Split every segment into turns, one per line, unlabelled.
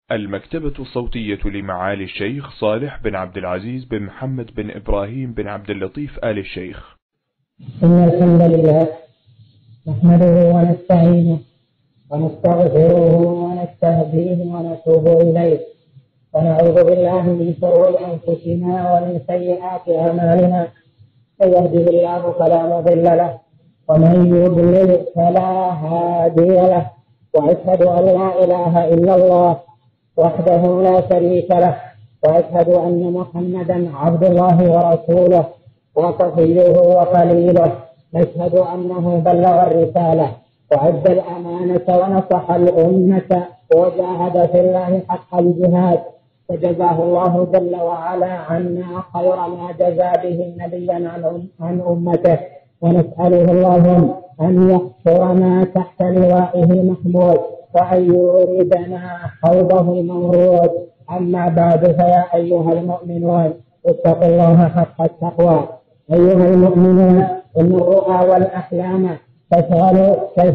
المكتبة الصوتية لمعالي الشيخ صالح بن عبد العزيز بن محمد بن إبراهيم بن عبد اللطيف آل الشيخ.
إن الحمد لله نحمده ونستعينه ونستغفره ونستهديه ونتوب إليه، ونعوذ بالله من شرور أنفسنا ومن سيئات أعمالنا، من يهده الله فلا مضل له ومن يضلل فلا هادي له، وأشهد أن لا إله إلا الله وحده لا شريك له، وأشهد أن محمدا عبد الله ورسوله وصفيه وخليله، نشهد أنه بلغ الرسالة وأدى الأمانة ونصح الأمة وجاهد في الله حق الجهاد، فجزاه الله جل وعلا عنا خير ما جزى به نبيا عن أمته، ونسأله اللهم أن يحشرنا تحت لوائه محمود وأن يوردنا حوضه المورود. أما بعد، فيا أيها المؤمنون اتقوا الله حق التقوى. أيها المؤمنون، إن الرؤى والأحلام تشغل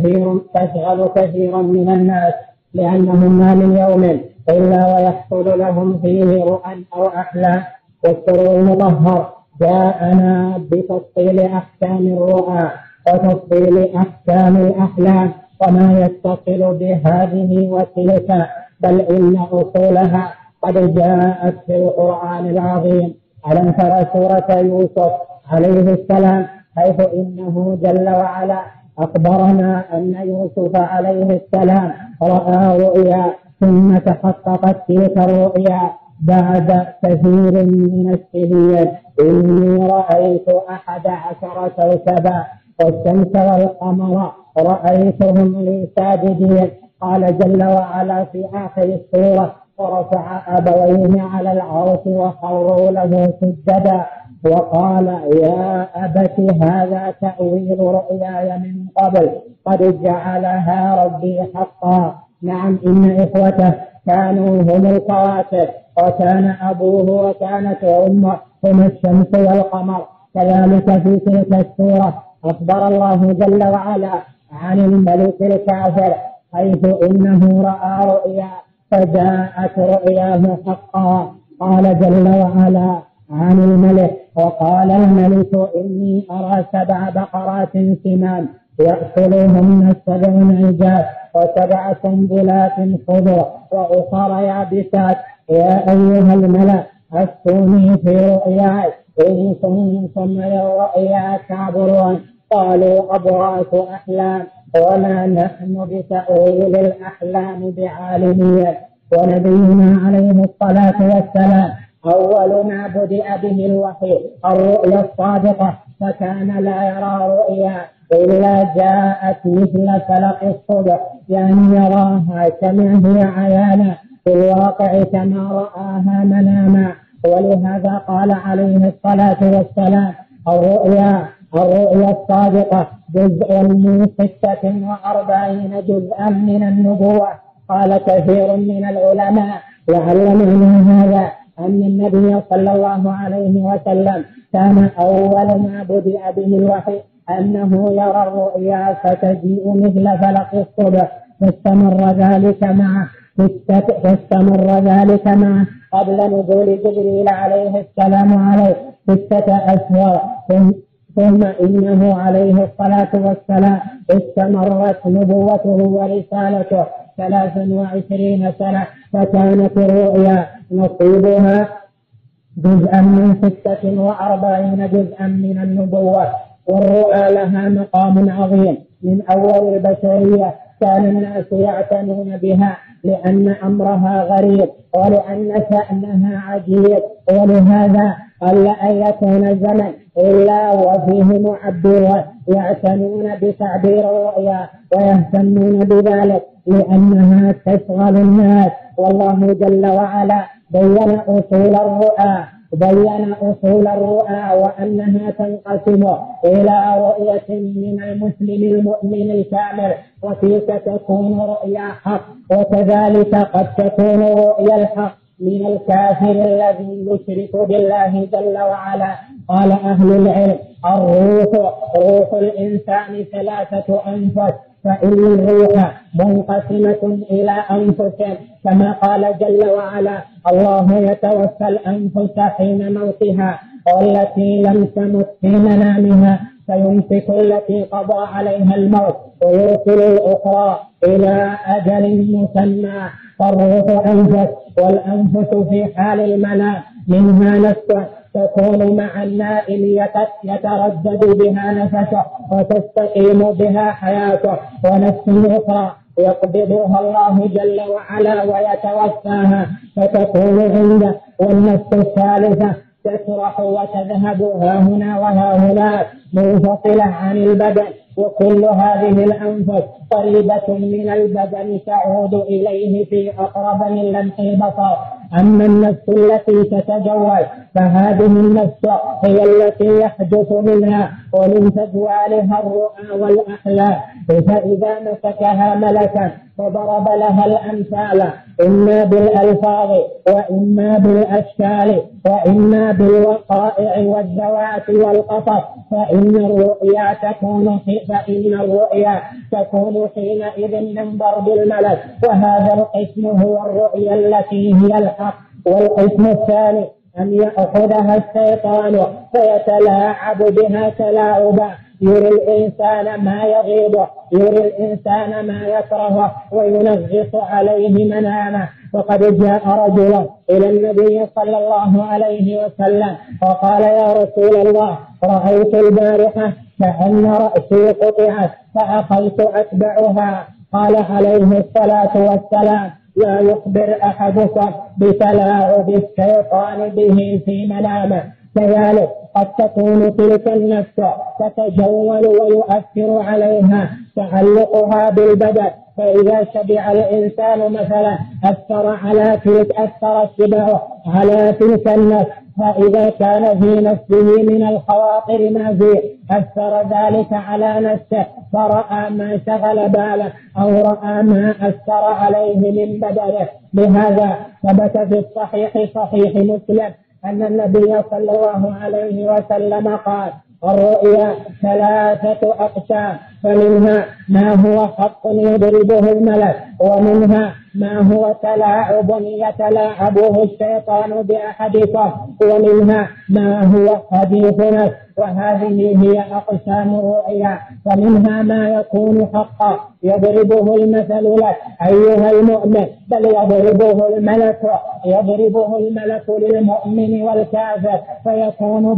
كثيرا من الناس، لأنهم ما من يوم إلا ويحصل لهم فيه رؤى أو أحلام. والشرع المطهر جاءنا بتفصيل أحكام الرؤى وتفصيل أحكام الأحلام وما يتصل بهذه وتلك، بل إن أصولها قد جاءت في القرآن العظيم. ألم تر سورة يوسف عليه السلام، حيث إنه جل وعلا أخبرنا أن يوسف عليه السلام رأى رؤيا، ثم تحققت تلك الرؤيا بعد كثير من السنين. إني رأيت 11 كوكبا والشمس والقمر رأيتهم لي ساجدين. قال جل وعلا في آخر السورة: ورفع أبويه على العرش وخروا له سجدا، وقال: يا أبت هذا تأويل رؤياي من قبل قد جعلها ربي حقا. نعم، إن إخوته كانوا هم الكواكب، وكان أبوه وكانت أمه هم الشمس والقمر. كذلك في تلك السورة أخبر الله جل وعلا عن الملك الكافر، حيث إنه رأى رؤيا فجاءت رؤياه حقا. قال جل وعلا عن الملك: وقال الملك إني أرى 7 بقرات سمان يأكلهن 7 عجاف و7 سنبلات خضر وأخر يابسات، يا أيها الملأ أفتوني في رؤياي إن كنتم للرؤيا تعبرون. قالوا أضغاث أحلام وما نحن بتأويل الأحلام بعالمين. ونبينا عليه الصلاة والسلام أول ما بدأ به الوحي الرؤيا الصادقة، فكان لا يرى رؤيا إلا جاءت مثل فلق الصبح، يعني يراها كما هي عيانا في الواقع كما رآها مناما. ولهذا قال عليه الصلاة والسلام: الرؤيا الصادقة جزء من 46 جزءا من النبوة. قال كثير من العلماء: لعل معنى هذا أن النبي صلى الله عليه وسلم كان أول ما بدأ به الوحي أنه يرى الرؤيا فتجيء مثل فلق الصبح، فاستمر ذلك معه قبل نزول جبريل عليه السلام عليه 6 أشهر. ثم إنه عليه الصلاة والسلام استمرت نبوته ورسالته 23 سنة، فكانت الرؤيا نصيبها جزءا من 46 جزءا من النبوة. والرؤى لها مقام عظيم من أول البشرية، كان الناس يعتنون بها لأن أمرها غريب ولأن شأنها عجيب. ولهذا قل أن يكون الزمن إلا وفيه معبرون يعتنون بتعبير الرؤيا ويهتمون بذلك لأنها تشغل الناس. والله جل وعلا بين أصول الرؤى وأنها تنقسم إلى رؤية من المسلم المؤمن الكامل، وتلك تكون رؤيا حق، وكذلك قد تكون رؤيا الحق من الكافر الذي يشرك بالله جل وعلا. قال أهل العلم: روح الإنسان 3 أنفس، فإن الروح منقسمة إلى أنفس كما قال جل وعلا: الله يتوفى الأنفس حين موتها والتي لم تمت في منامها فيمسك التي قضى عليها الموت ويرسل الأخرى إلى أجل مسمى. فالروح أنفس، والأنفس في حال المنام منها نفس تكون مع النائم يتردد بها نفسه وتستقيم بها حياته، ونفس أخرى يقبضها الله جل وعلا ويتوفاها فتكون عنده، والنفس الثالثة تسرح وتذهب هاهنا وهاهنا منفصلة عن البدن. وكل هذه الأنفس قريبة من البدن تعود إليه في أقرب من لمح البصر. أما النفس التي تتجول فهذه النفس هي التي يحدث منها ومن تجوالها الرؤى والأحلام، فإذا مسكها ملكا فضرب لها الأمثال إما بالألفاظ وإما بالأشكال وإما بالوقائع والذوات والقصص فإن الرؤيا تكون حينئذ من ضرب الملك، وهذا القسم هو الرؤيا التي هي الحق. والقسم الثاني أن يأخذها الشيطان فيتلاعب بها تلاعبا، يري الإنسان ما يغيظه، يري الإنسان ما يكرهه وينغص عليه منامه. وقد جاء رجل إلى النبي صلى الله عليه وسلم وقال: يا رسول الله، رأيت البارحة كأن رأسي قطعت فأخذت أتبعها. قال عليه الصلاة والسلام: لا يخبر أحدكم بتلاعب الشيطان به في منامه. كذلك قد تكون تلك النفس تتجول ويؤثر عليها تعلقها بالبدن، فإذا شبع الإنسان مثلا أثر الشبع على تلك النفس، فإذا كان في نفسه من الخواطر ما فيه أثر ذلك على نفسه فرأى ما شغل باله أو رأى ما أثر عليه من بدنه. لهذا ثبت في الصحيح صحيح مسلم أن النبي صلى الله عليه وسلم قال: الرؤيا 3 أقسام، فمنها ما هو حق يضربه الملك، ومنها ما هو تلاعب يتلاعبه الشيطان بأحدكم، ومنها ما هو حديث نفس. وهذه هي أقسام الرؤيا. فمنها ما يكون حقا يضربه المثل لك أيها المؤمن، بل يضربه الملك للمؤمن والكافر، فيكون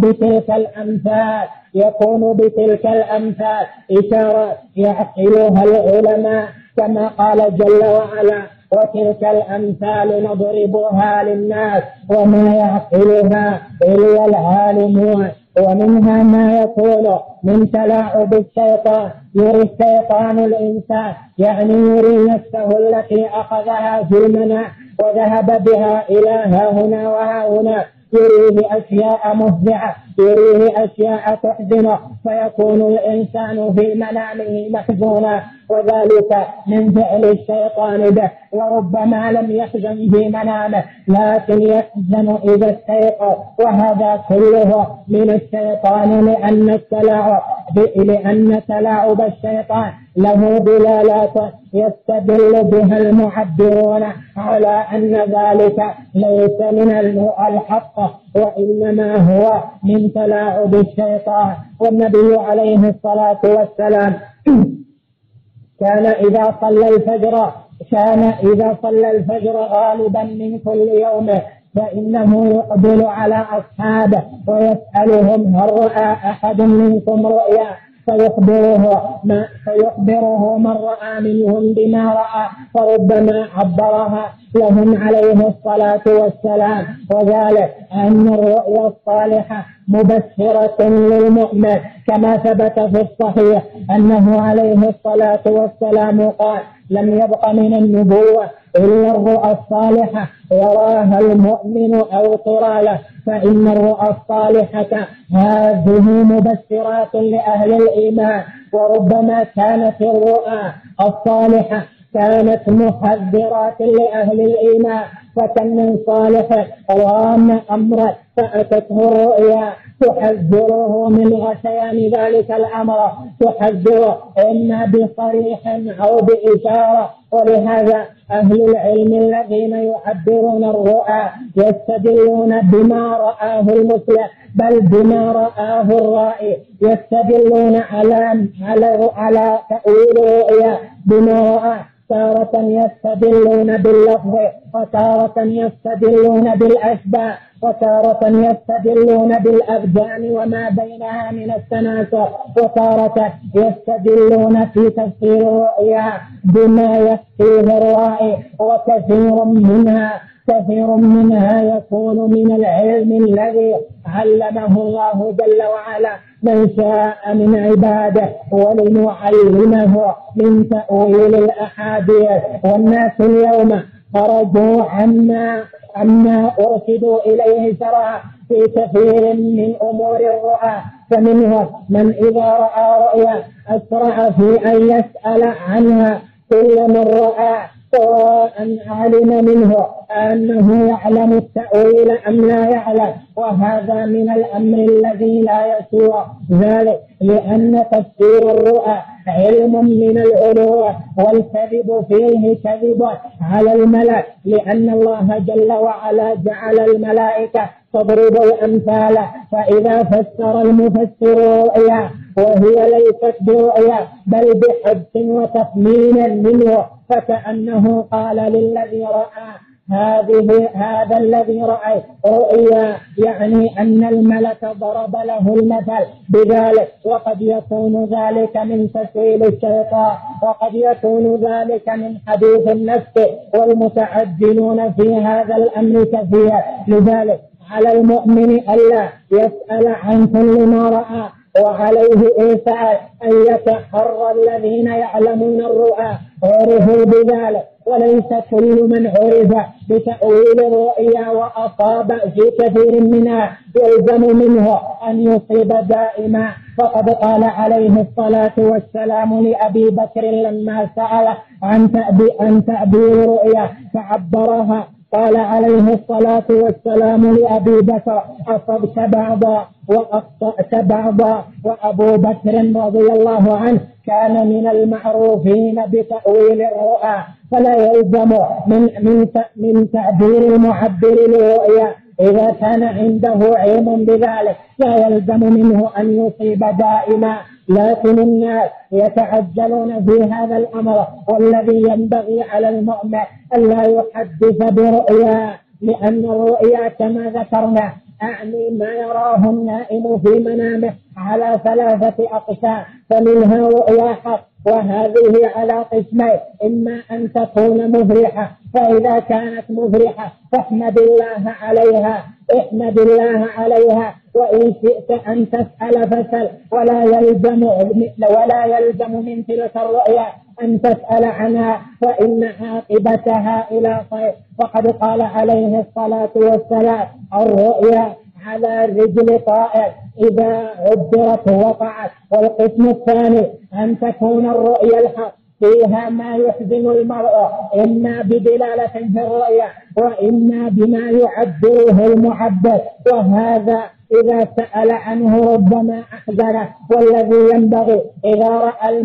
بتلك الأمثال إشارات يعقلها العلماء كما قال جل وعلا: وتلك الأمثال نضربها للناس وما يعقلها إلا العالمون. ومنها ما يكون من تلاعب الشيطان، يري الشيطان الإنسان، يعني يري نفسه التي أخذها في المنام وذهب بها إلى هاهنا وهاهنا، يريه أشياء مفزعة، يريه أشياء تحزنه، فيكون الإنسان في منامه محزونا، وذلك من فعل الشيطان به. وربما لم يحزن في منامه لكن يحزن إذا استيقظ، وهذا كله من الشيطان، لأن تلاعب الشيطان له دلالات يستدل بها المعبرون على أن ذلك ليس من الحق وإنما هو من تلاعب الشيطان. والنبي عليه الصلاة والسلام كان إذا صلى الفجر غالبا من كل يوم فإنه يقبل على أصحابه ويسألهم: هل رأى أحد منكم رؤيا؟ فيخبره من رأى منهم بما رأى، فربما عبرها لهم عليه الصلاة والسلام. وذلك أن الرؤيا الصالحة مبشرة للمؤمن، كما ثبت في الصحيح أنه عليه الصلاة والسلام قال: لم يبق من النبوة إلا الرؤى الصالحة يراها المؤمن أو ترى له، فإن الرؤى الصالحة هذه مبشرات لأهل الإيمان. وربما كانت الرؤى الصالحة كانت محذرات لأهل الإيمان، فكم من صالح رام أمرا فأتته الرؤيا تحذره من غشيان ذلك الأمر، تحذره إما بصريح أو بإشارة. ولهذا أهل العلم الذين يعبرون الرؤى يستدلون بما رآه المسلم بل بما رآه الرائي، يستدلون على تأويل الرؤيا بما رأى. تارة يستدلون باللفظ، وتارة يستدلون بالأشباه، وتارة يستدلون بالأبدان وما بينها من التناسق، وتارة يستدلون في تفسير الرؤيا بما يكفيه الرائي. كثير منها يكون من العلم الذي علمه الله جل وعلا من شاء من عباده، ولنعلمه من تأويل الأحاديث. والناس اليوم خرجوا عما أرشدوا إليه شرعا في كثير من أمور الرؤى، فمنهم من إذا رأى رؤيا أسرع في أن يسأل عنها كل من رأى، سواء علم منه أنه يعلم التأويل أم لا يعلم. وهذا من الأمر الذي لا يسوع ذلك، لأن تفسير الرؤى علم من العلو، والكذب فيه كذب على الملك، لأن الله جل وعلا جعل الملائكة تضرب الأمثال. فإذا فسر المفسر رؤيا وهي ليست برؤيا بل بحدس وتخمين منه، فكأنه قال للذي رأى هذا الذي رأى رؤيا، يعني أن الملك ضرب له المثل بذلك. وقد يكون ذلك من تسويل الشيطان، وقد يكون ذلك من حديث النفس، والمتعجلون في هذا الأمر كثير. لذلك على المؤمن ألا يسأل عن كل ما رأى، وعليه إيثار أن يتحرى الذين يعلمون الرؤى عرفوا بذلك، وليس كل من عرف بتأويل الرؤيا وأصاب في كثير منها يلزم منه أن يصيب دائما. فقد قال عليه الصلاة والسلام لأبي بكر لما سأل عن تأبير الرؤيا فعبرها، قال عليه الصلاة والسلام لأبي بكر: أصبت بعضا وأخطأت بعضا. وأبو بكر رضي الله عنه كان من المعروفين بتأويل الرؤى، فلا يلزم من تعبير المعبر للرؤيا إذا كان عنده علم بذلك، لا يلزم منه أن يصيب دائما. لكن الناس يتعجلون في هذا الأمر، والذي ينبغي على المؤمن ألا يحدث برؤيا، لأن الرؤيا كما ذكرنا أعني ما يراه النائم في منامه على 3 أقسام، فمنها رؤيا حق، وهذه على قسمين: إما أن تكون مفرحة، فإذا كانت مفرحة فاحمد الله عليها، وإن شئت أن تسأل فسل، ولا يلزم من تلك الرؤيا أن تسأل عنها، فإن عاقبتها إلى خير. وقد قال عليه الصلاة والسلام: الرؤيا على رجل طائر إذا عبرت وقعت. والقسم الثاني أن تكون الرؤيا الحق فيها ما يحزن المرء، إما بدلالة في الرؤيا وإما بما يعبره المعبر، وهذا إذا سأل عنه ربما أحزنه. والذي ينبغي إذا رأى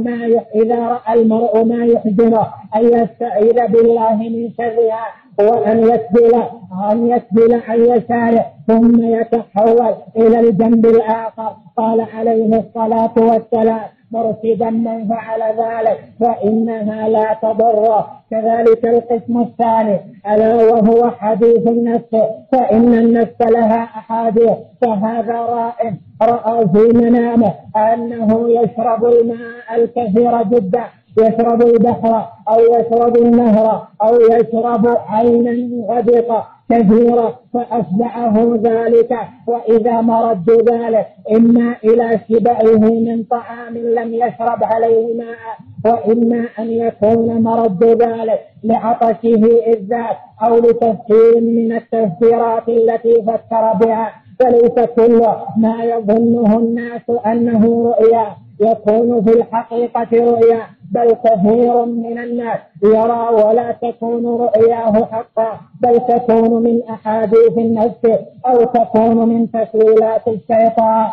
المرء ما يحزنه أن يستعيذ بالله من شرها، وأن يسبل عن يساره ثم يتحول إلى الجنب الآخر. قال عليه الصلاة والسلام: مرشدا من فعل ذلك فإنها لا تضره. كذلك القسم الثاني ألا وهو حديث النفس، فإن النفس لها أحاديث. فهذا رأى في منامه أنه يشرب الماء الكثير جدا، يشرب البحر أو يشرب النهر أو يشرب عينا غدقة كثيرة، فأشبعه ذلك. وإذا مرد ذلك إما إلى شبعه من طعام لم يشرب عليه ماء، وإما أن يكون مرد ذلك لعطشه الذات أو لتفسير من التفسيرات التي فكر بها. فليس كل ما يظنه الناس أنه رؤيا يكون في الحقيقة رؤيا، بل كثير من الناس يرى ولا تكون رؤياه حقا، بل تكون من أحاديث النفس أو تكون من تسويلات الشيطان.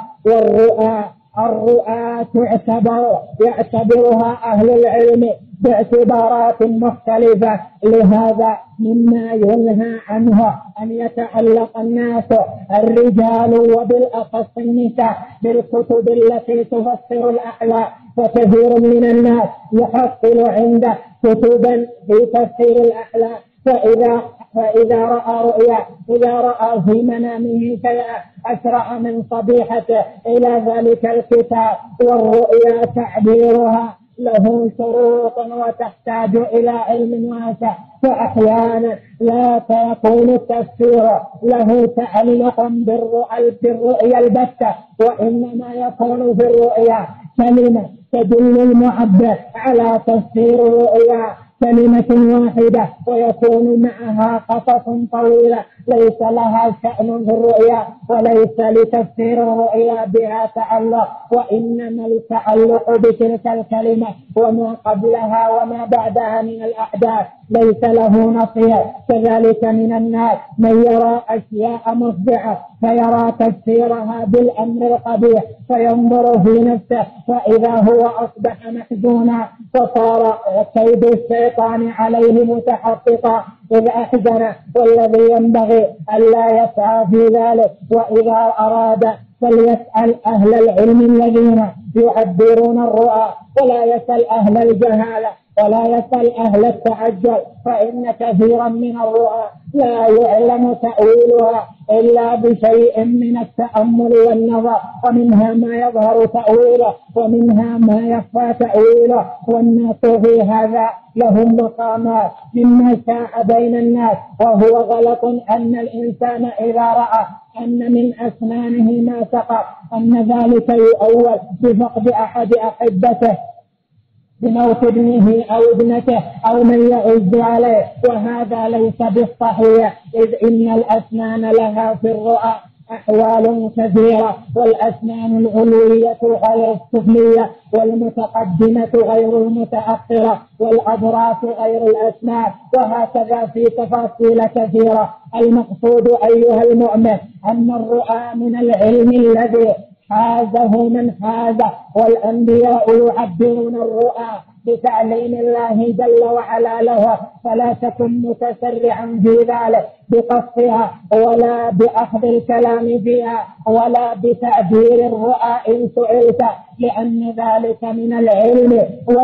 الرؤى يعتبرها أهل العلم باعتبارات مختلفة، لهذا مما ينهى عنه أن يتعلق الناس الرجال وبالأخص النساء بالكتب التي تفسر الأحلام، فكثير من الناس يحصل عنده كتبا في تفسير الأحلام، فإذا رأى رؤيا، إذا رأى في منامه شيئا أسرع من صبيحته إلى ذلك الكتاب. والرؤيا تعبيرها له شروط وتحتاج إلى علم واسع، فأحيانا لا يكون التفسير له تعلق بالرؤيا البتة، وإنما يكون في الرؤيا كلمة تدل المعبر على تفسير الرؤيا كلمة واحدة، ويكون معها قصص طويلة ليس لها شأن في الرؤيا، وليس لتفسير الرؤيا بها تعلق، وإنما التعلق بتلك الكلمة وما قبلها وما بعدها من الأحداث ليس له نصير. كذلك من الناس من يرى أشياء مفزعة فيرى تفسيرها بالأمر القبيح، فينظر في نفسه فإذا هو أصبح محزونا، فصار كيد الشيطان عليه متحققا إذ أحزن، والذي ينبغي ألا يسعى في ذلك. وإذا أراد فليسأل أهل العلم الذين يعبرون الرؤى، ولا يسأل أهل الجهالة، ولا يسأل أهل التعجل، فإن كثيرا من الرؤى لا يعلم تأويلها إلا بشيء من التأمل والنظر، ومنها ما يظهر تأويله ومنها ما يخفى تأويله، والناس في هذا لهم مقامات مما شاع بين الناس. وهو غلط أن الإنسان إذا رأى أن من أسنانه ما سقط أن ذلك يؤول بفقد أحد أحبته، بموت ابنه أو ابنته أو من يعز عليه، وهذا ليس بالصحيح، إذ إن الأسنان لها في الرؤى أحوال كثيرة، والأسنان العلوية غير السفلية، والمتقدمة غير المتأخرة، والأضراس غير الأسنان، وهكذا في تفاصيل كثيرة. المقصود أيها المؤمن أن الرؤى من العلم الذي حازه من حازه، والأنبياء يعبرون الرؤى بتعليم الله جل وعلا له، فلا تكن متسرعا في ذلك بقصها ولا بأخذ الكلام فيها ولا بتعبير الرؤى إن سئلت، لأن ذلك من العلم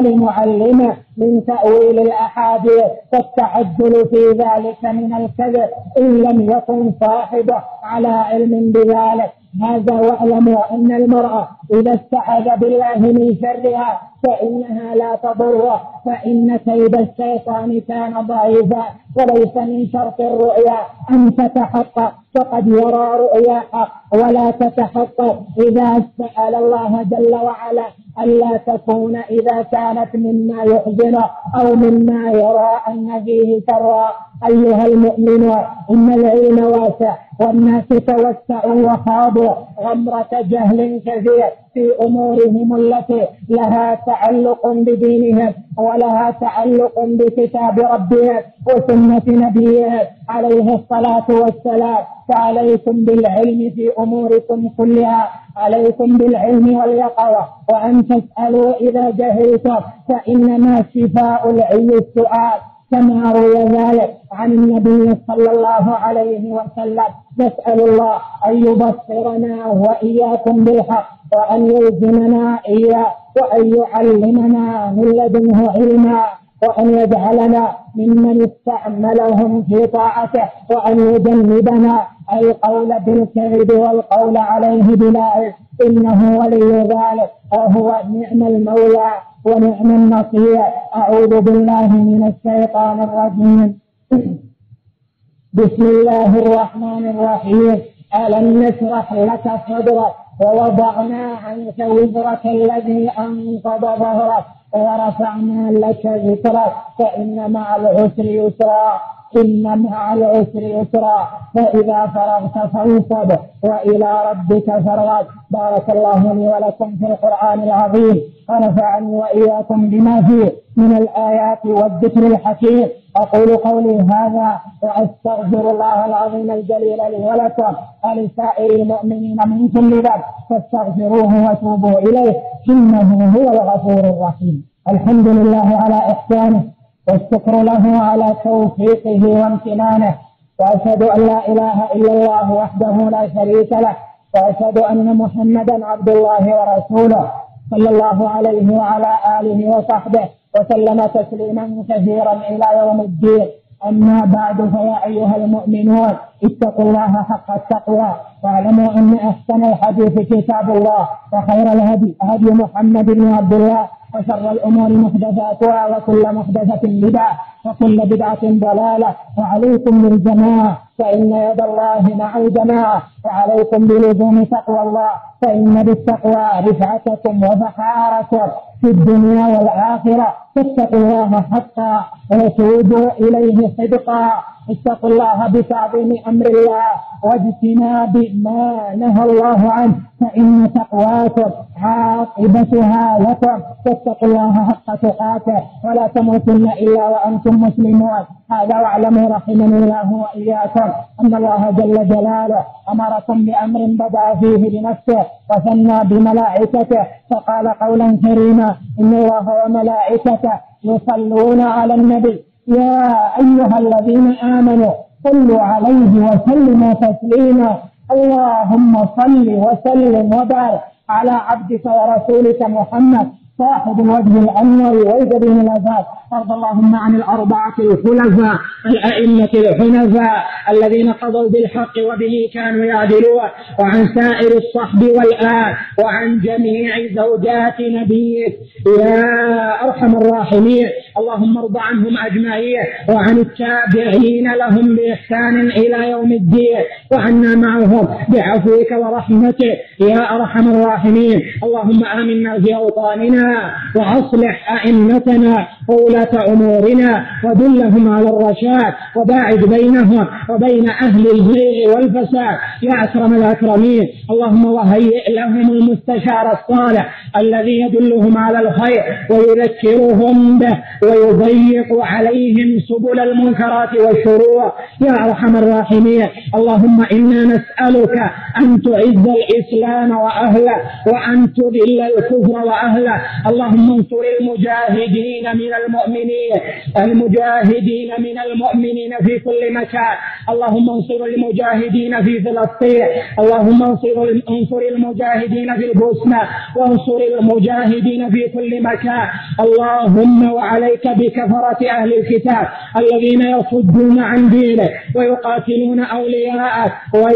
ولمعلمه من تأويل الأحاديث، فالتعجل في ذلك من الكذب إن لم يكن صاحبه على علم بذلك. هذا واعلموا أن المرأة إذا استعاذ بالله من شرها فإنها لا تضره، فإن كيد الشيطان كان ضعيفا. وليس من شرط الرؤيا أن تتحقق، فقد يرى رؤيا حق ولا تتحقق إذا سأل الله جل وعلا ألا تكون إذا كانت مما يحزنه أو مما يرى أن فيه شرا. أيها المؤمنون إن العلم واسع، والناس توسعوا وخاضوا غمرة جهل كثير في أمورهم التي لها تعلق بدينهم ولها تعلق بكتاب ربهم وسنة نبيهم عليه الصلاة والسلام. فعليكم بالعلم في أموركم كلها، عليكم بالعلم واليقظة، وأن تسألوا إذا جهلتم، فإنما شفاء العي السؤال، كما روي ذلك عن النبي صلى الله عليه وسلم. نسأل الله أن يبصرنا وإياكم بالحق، وأن يلزمنا إياه، وأن يعلمنا من لدنه علما، وأن يجعلنا ممن استعملهم في طاعته، وأن يجنبنا القول بالكذب والقول عليه بلا علم، إنه ولي ذلك وهو نعم المولى ونعم النصير. أعوذ بالله من الشيطان الرجيم. بسم الله الرحمن الرحيم. ألم نشرح لك صدرك ووضعنا عنك وزرك الذي أنقض ظهرك ورفعنا لك ذكرك، فإن مع العسر يسرا، إن مع العسر يسرا فإذا فرغت فانصب وإلى ربك فارغب. بارك الله لي ولكم في القرآن العظيم ونفعني وإياكم بما فيه من الآيات والذكر الحكيم. أقول قولي هذا وأستغفر الله العظيم الجليل لي ولكم ولسائر المؤمنين من كل ذنب فاستغفروه وتوبوا إليه إنه هو الغفور الرحيم. الحمد لله على إحسانه والشكر له على توفيقه وامتنانه، وأشهد أن لا إله إلا الله وحده لا شريك له، وأشهد أن محمدا عبد الله ورسوله صلى الله عليه وعلى آله وصحبه وسلم تسليما كثيرا إلى يوم الدين. أما بعد، فيا أيها المؤمنون اتقوا الله حق التقوى واعلموا أن أحسن الحديث كتاب الله وخير الهدي هدي محمد بن عبد الله وشر الأمور محدثاتها وكل محدثة بدعة وكل بدعة ضلالة. وعليكم بالجماعة فإن يد الله مع الجماعة، وعليكم بلزوم تقوى الله فإن بالتقوى رفعتكم وفخاركم في الدنيا والآخرة. فاتقوا الله حقا وتوبوا إليه صدقا. اتقوا الله بتعظيم أمر الله واجتناب ما نهى الله عنه فإن تقواكم عاقبتها لكم. فاتقوا الله حق تقاته ولا تموتن إلا وأنتم مسلمون. هذا واعلموا رحمني الله وإياكم أن الله جل جلاله أمركم بأمر بدأ فيه بنفسه وثنى بملائكته فقال قولا كريما: إن الله وملائكته يصلون على النبي يا أيها الذين آمنوا صلوا عليه وسلموا تسليما. اللهم صل وسلم وبارك على عبدك ورسولك محمد صاحب الوجه الأنور والجبين الأزهر. وارض اللهم عن الأربعة الخلفاء الأئمة الحنفاء الذين قضوا بالحق وبه كانوا يعدلون، وعن سائر الصحب والآل، وعن جميع زوجات نبيك يا أرحم الراحمين. اللهم ارض عنهم أجمعين وعن التابعين لهم بإحسان إلى يوم الدين، وعنا معهم بعفوك ورحمتك يا أرحم الراحمين. اللهم آمنا في أوطاننا وأصلح أئمتنا وولاة أمورنا ودلهم على الرشاد وباعد بينهم وبين أهل الزيغ والفساد يا أكرم الأكرمين. اللهم وهيئ لهم المستشار الصالح الذي يدلهم على الخير ويذكرهم به ويضيق عليهم سبل المنكرات والشرور يا أرحم الراحمين. اللهم إنا نسألك أن تعز الإسلام وأهله وأن تذل الكفر وأهله. اللهم انصر المجاهدين من المؤمنين في كل مكان. اللهم انصر المجاهدين في فلسطين، اللهم انصر المجاهدين في البوسنة، وانصر المجاهدين في كل مكان. اللهم وعليك بكفرة أهل الكتاب الذين يصدون عن دينك ويقاتلون أولياءك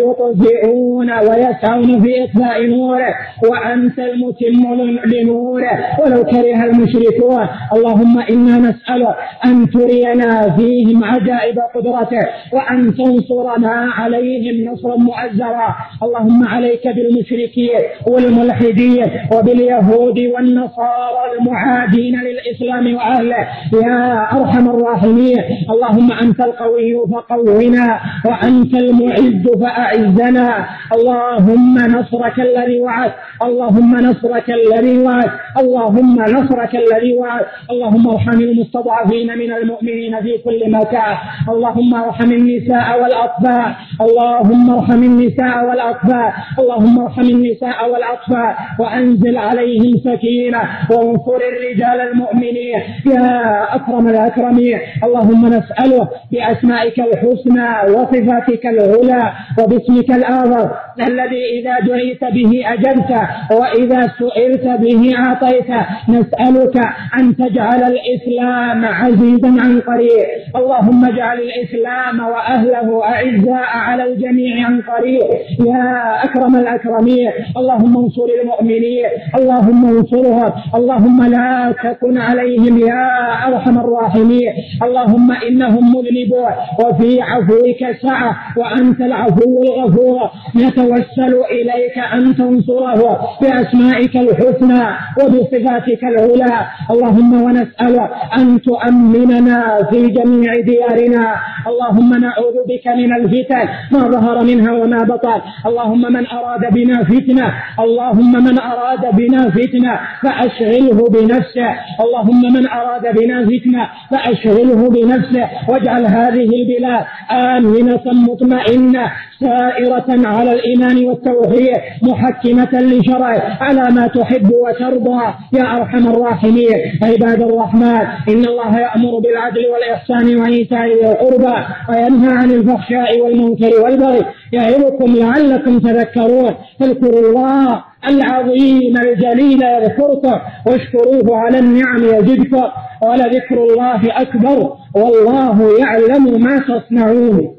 ويطفئون ويسعون في إطفاء نوره، وأنت المتم لنوره ولو كره المشركون. اللهم إنا نسألك أن ترينا فيهم عجائب قدرتك وأن تنصرنا عليهم نصرا مؤزرا. اللهم عليك بالمشركين والملحدين وباليهود والنصارى المعادين للإسلام وأهله يا أرحم الراحمين. اللهم أنت القوي فقونا وأنت المعز فأعزنا. اللهم نصرك الذي وعد، اللهم نصرك الذي وعد، اللهم نصرك الذي وعد. اللهم ارحم المستضعفين من المؤمنين في كل مكان. اللهم ارحم النساء والأطفال، اللهم ارحم النساء والأطفال، اللهم ارحم النساء والأطفال وأنزل عليهم سكينة وانصر الرجال المؤمنين يا أكرم الأكرمين. اللهم نسأله بأسمائك الحسنى وصفاتك العلى وباسمك الأعظم الذي إذا دعيت به أجبت وإذا سئلت به أعطيت. نسألك أن تجعل الإسلام عزيزا عن قريب. اللهم اجعل الإسلام وأهله أعزاء على الجميع عن قريب يا أكرم الأكرمين. اللهم انصر المؤمنين، اللهم انصرهم، اللهم لا تكن عليهم يا أرحم الراحمين. اللهم إنهم مذنبون وفي عفوك سعة وأنت العفو الغفور. نتوسل إليك أن تنصره بأسمائك الحسنى وبصفاتك العلى. اللهم ونسأل أن تؤمننا في جميع ديارنا اللهم نعوذ بك من الفتن ما ظهر منها وما بطن. اللهم من أراد بنا فتنة، اللهم من أراد بنا فتنة فأشغله بنفسه، اللهم من أراد بنا فتنة فأشغله بنفسه، واجعل هذه البلاد آمنة مطمئنة سائرة على الإيمان والتوحيد محكمة لشرعه على ما تحب وترضى يا أرحم الراحمين. عباد الرحمن، إن الله يأمر بالعدل والإحسان وإيتاء ذي القربى وينهى عن الفحشاء والمنكر والبغي يعظكم لعلكم تذكرون. فاذكروا الله العظيم الجليل يذكركم واشكروه على النعم يزدكم ولذكر الله أكبر والله يعلم ما تصنعون.